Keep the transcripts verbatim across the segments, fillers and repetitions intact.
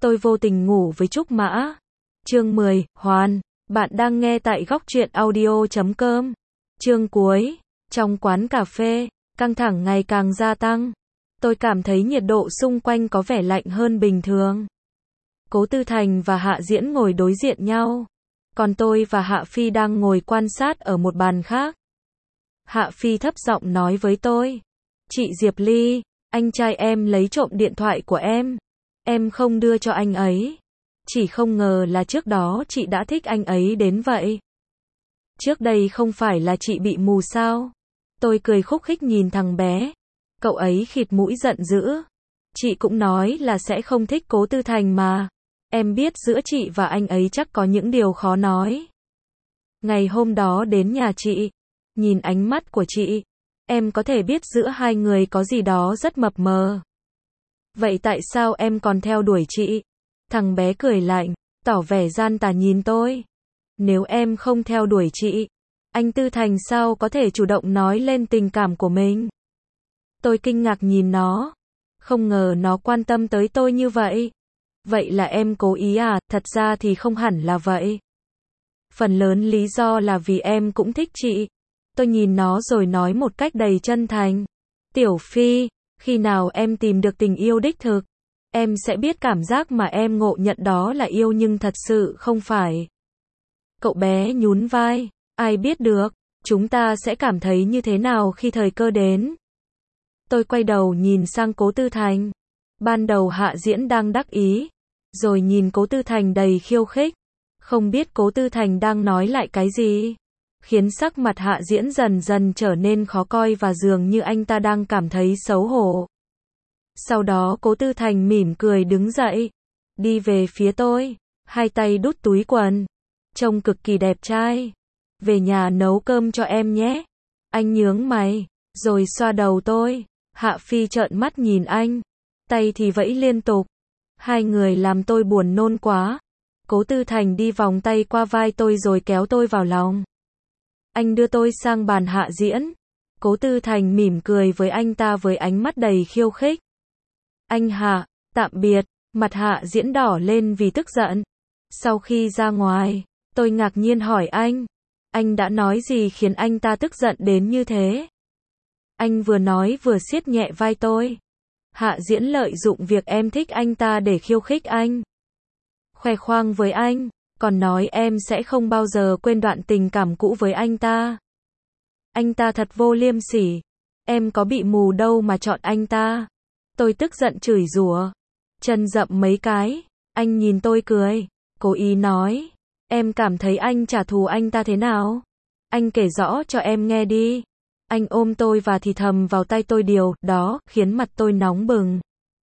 Tôi vô tình ngủ với Trúc Mã. Chương mười, Hoàn. Bạn đang nghe tại góc truyện audio chấm com. Chương cuối. Trong quán cà phê, căng thẳng ngày càng gia tăng. Tôi cảm thấy nhiệt độ xung quanh có vẻ lạnh hơn bình thường. Cố Tư Thành và Hạ Diễn ngồi đối diện nhau. Còn tôi và Hạ Phi đang ngồi quan sát ở một bàn khác. Hạ Phi thấp giọng nói với tôi. Chị Diệp Ly, anh trai em lấy trộm điện thoại của em. Em không đưa cho anh ấy. Chỉ không ngờ là trước đó chị đã thích anh ấy đến vậy. Trước đây không phải là chị bị mù sao? Tôi cười khúc khích nhìn thằng bé. Cậu ấy khịt mũi giận dữ. Chị cũng nói là sẽ không thích Cố Tư Thành mà. Em biết giữa chị và anh ấy chắc có những điều khó nói. Ngày hôm đó đến nhà chị, nhìn ánh mắt của chị, em có thể biết giữa hai người có gì đó rất mập mờ. Vậy tại sao em còn theo đuổi chị? Thằng bé cười lạnh, tỏ vẻ gian tà nhìn tôi. Nếu em không theo đuổi chị, anh Tư Thành sao có thể chủ động nói lên tình cảm của mình? Tôi kinh ngạc nhìn nó. Không ngờ nó quan tâm tới tôi như vậy. Vậy là em cố ý à? Thật ra thì không hẳn là vậy. Phần lớn lý do là vì em cũng thích chị. Tôi nhìn nó rồi nói một cách đầy chân thành. Tiểu Phi, khi nào em tìm được tình yêu đích thực, em sẽ biết cảm giác mà em ngộ nhận đó là yêu nhưng thật sự không phải. Cậu bé nhún vai. Ai biết được, chúng ta sẽ cảm thấy như thế nào khi thời cơ đến. Tôi quay đầu nhìn sang Cố Tư Thành. Ban đầu Hạ Diễn đang đắc ý, rồi nhìn Cố Tư Thành đầy khiêu khích. Không biết Cố Tư Thành đang nói lại cái gì, khiến sắc mặt Hạ Diễn dần dần trở nên khó coi và dường như anh ta đang cảm thấy xấu hổ. Sau đó Cố Tư Thành mỉm cười đứng dậy, đi về phía tôi, hai tay đút túi quần, trông cực kỳ đẹp trai. Về nhà nấu cơm cho em nhé. Anh nhướng mày, rồi xoa đầu tôi. Hạ Phi trợn mắt nhìn anh, tay thì vẫy liên tục. Hai người làm tôi buồn nôn quá. Cố Tư Thành đi vòng tay qua vai tôi rồi kéo tôi vào lòng. Anh đưa tôi sang bàn Hạ Diễn. Cố Tư Thành mỉm cười với anh ta với ánh mắt đầy khiêu khích. Anh Hạ, tạm biệt. Mặt Hạ Diễn đỏ lên vì tức giận. Sau khi ra ngoài, tôi ngạc nhiên hỏi anh. Anh đã nói gì khiến anh ta tức giận đến như thế? Anh vừa nói vừa siết nhẹ vai tôi. Hạ Diễn lợi dụng việc em thích anh ta để khiêu khích anh. Khoe khoang với anh, còn nói em sẽ không bao giờ quên đoạn tình cảm cũ với anh ta. Anh ta thật vô liêm sỉ. Em có bị mù đâu mà chọn anh ta. Tôi tức giận chửi rủa. Chân dậm mấy cái. Anh nhìn tôi cười, cố ý nói. Em cảm thấy anh trả thù anh ta thế nào? Anh kể rõ cho em nghe đi. Anh ôm tôi và thì thầm vào tay tôi điều đó, khiến mặt tôi nóng bừng.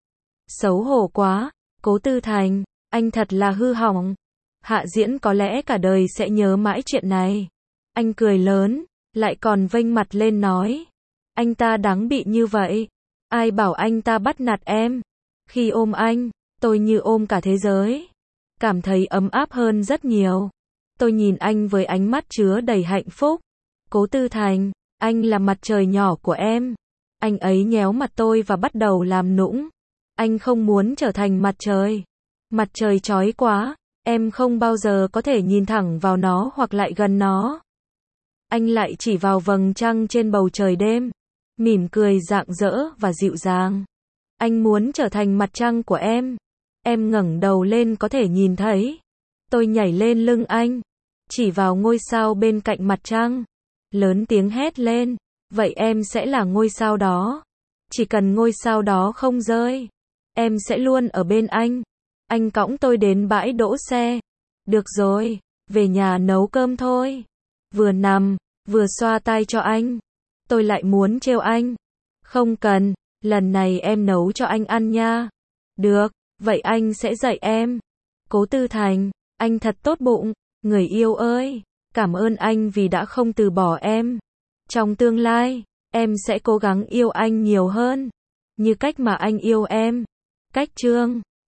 Xấu hổ quá. Cố Tư Thành, anh thật là hư hỏng. Hạ Diễn có lẽ cả đời sẽ nhớ mãi chuyện này. Anh cười lớn, lại còn vênh mặt lên nói. Anh ta đáng bị như vậy. Ai bảo anh ta bắt nạt em? Khi ôm anh, tôi như ôm cả thế giới. Cảm thấy ấm áp hơn rất nhiều. Tôi nhìn anh với ánh mắt chứa đầy hạnh phúc. Cố Tư Thành, anh là mặt trời nhỏ của em. Anh ấy nhéo mặt tôi và bắt đầu làm nũng. Anh không muốn trở thành mặt trời. Mặt trời chói quá, em không bao giờ có thể nhìn thẳng vào nó hoặc lại gần nó. Anh lại chỉ vào vầng trăng trên bầu trời đêm, mỉm cười rạng rỡ và dịu dàng. Anh muốn trở thành mặt trăng của em. Em ngẩng đầu lên có thể nhìn thấy. Tôi nhảy lên lưng anh, chỉ vào ngôi sao bên cạnh mặt trăng, lớn tiếng hét lên. Vậy em sẽ là ngôi sao đó. Chỉ cần ngôi sao đó không rơi, em sẽ luôn ở bên anh. Anh cõng tôi đến bãi đỗ xe. Được rồi, về nhà nấu cơm thôi. Vừa nằm, vừa xoa tai cho anh. Tôi lại muốn trêu anh. Không cần, lần này em nấu cho anh ăn nha. Được, vậy anh sẽ dạy em. Cố Tư Thành, anh thật tốt bụng. Người yêu ơi, cảm ơn anh vì đã không từ bỏ em. Trong tương lai, em sẽ cố gắng yêu anh nhiều hơn, như cách mà anh yêu em. Cách chương